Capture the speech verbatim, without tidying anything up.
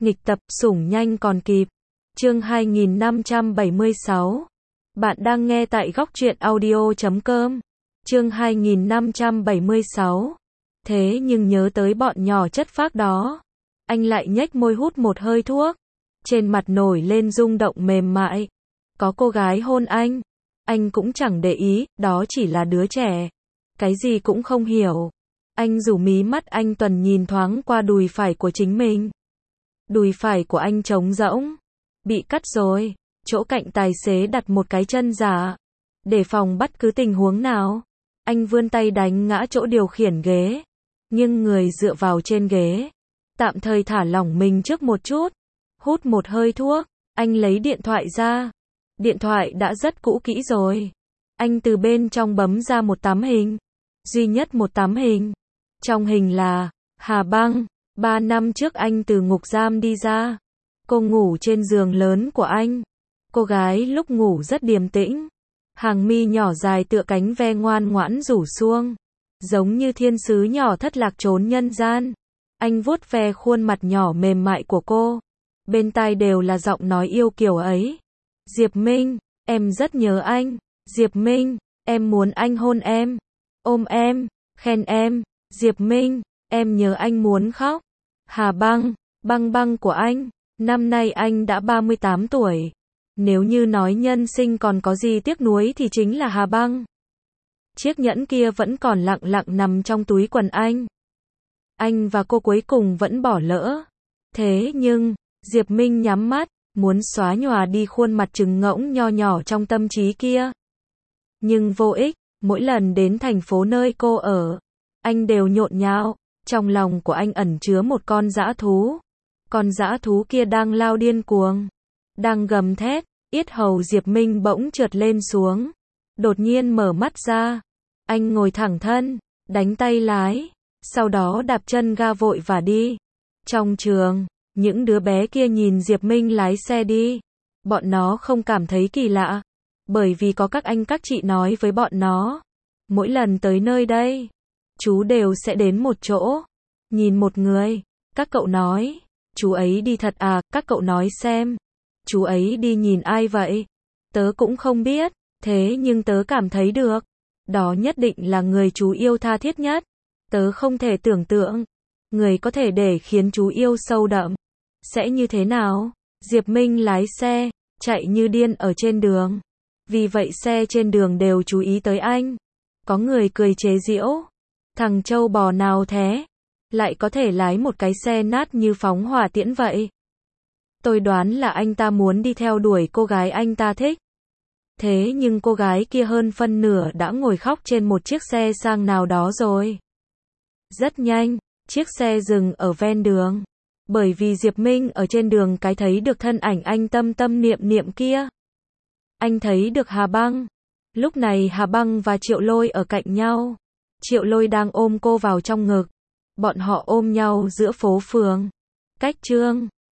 Nghịch tập, sủng nhanh còn kịp. Chương hai nghìn năm trăm bảy mươi sáu. Bạn đang nghe tại góc truyện audio chấm com. Chương hai nghìn năm trăm bảy mươi sáu. Thế nhưng nhớ tới bọn nhỏ chất phác đó, anh lại nhếch môi hút một hơi thuốc. Trên mặt nổi lên rung động mềm mại. Có cô gái hôn anh, anh cũng chẳng để ý, đó chỉ là đứa trẻ. Cái gì cũng không hiểu. Anh rủ mí mắt anh tuần nhìn thoáng qua đùi phải của chính mình. Đùi phải của anh trống rỗng, bị cắt rồi. Chỗ cạnh tài xế đặt một cái chân giả, để phòng bất cứ tình huống nào. Anh vươn tay đánh ngã chỗ điều khiển ghế, nhưng người dựa vào trên ghế, tạm thời thả lỏng mình trước một chút. Hút một hơi thuốc, anh lấy điện thoại ra. Điện thoại đã rất cũ kỹ rồi. Anh từ bên trong bấm ra một tấm hình, duy nhất một tấm hình. Trong hình là Hà Băng. Ba năm trước anh từ ngục giam đi ra. Cô ngủ trên giường lớn của anh. Cô gái lúc ngủ rất điềm tĩnh. Hàng mi nhỏ dài tựa cánh ve ngoan ngoãn rủ xuông, giống như thiên sứ nhỏ thất lạc trốn nhân gian. Anh vuốt ve khuôn mặt nhỏ mềm mại của cô. Bên tai đều là giọng nói yêu kiều ấy. Diệp Minh, em rất nhớ anh. Diệp Minh, em muốn anh hôn em, ôm em, khen em. Diệp Minh, em nhớ anh muốn khóc. Hà Băng, băng băng của anh. Năm nay anh đã ba mươi tám tuổi. Nếu như nói nhân sinh còn có gì tiếc nuối thì chính là Hà Băng. Chiếc nhẫn kia vẫn còn lặng lặng nằm trong túi quần anh. Anh và cô cuối cùng vẫn bỏ lỡ. Thế nhưng, Diệp Minh nhắm mắt, muốn xóa nhòa đi khuôn mặt trừng ngỗng nho nhỏ trong tâm trí kia. Nhưng vô ích, mỗi lần đến thành phố nơi cô ở, anh đều nhộn nhạo. Trong lòng của anh ẩn chứa một con dã thú. Con dã thú kia đang lao điên cuồng, đang gầm thét. Yết hầu Diệp Minh bỗng trượt lên xuống. Đột nhiên mở mắt ra. Anh ngồi thẳng thân, đánh tay lái, sau đó đạp chân ga vội và đi. Trong trường, những đứa bé kia nhìn Diệp Minh lái xe đi. Bọn nó không cảm thấy kỳ lạ, bởi vì có các anh các chị nói với bọn nó. Mỗi lần tới nơi đây, chú đều sẽ đến một chỗ, nhìn một người. Các cậu nói, chú ấy đi thật à? Các cậu nói xem, chú ấy đi nhìn ai vậy? Tớ cũng không biết, thế nhưng tớ cảm thấy được. Đó nhất định là người chú yêu tha thiết nhất. Tớ không thể tưởng tượng, người có thể để khiến chú yêu sâu đậm sẽ như thế nào. Diệp Minh lái xe, chạy như điên ở trên đường. Vì vậy xe trên đường đều chú ý tới anh. Có người cười chế giễu. Thằng trâu bò nào thế? Lại có thể lái một cái xe nát như phóng hỏa tiễn vậy. Tôi đoán là anh ta muốn đi theo đuổi cô gái anh ta thích. Thế nhưng cô gái kia hơn phân nửa đã ngồi khóc trên một chiếc xe sang nào đó rồi. Rất nhanh, chiếc xe dừng ở ven đường. Bởi vì Diệp Minh ở trên đường cái thấy được thân ảnh anh tâm tâm niệm niệm kia. Anh thấy được Hà Băng. Lúc này Hà Băng và Triệu Lôi ở cạnh nhau. Triệu Lôi đang ôm cô vào trong ngực. Bọn họ ôm nhau giữa phố phường. Cách Trương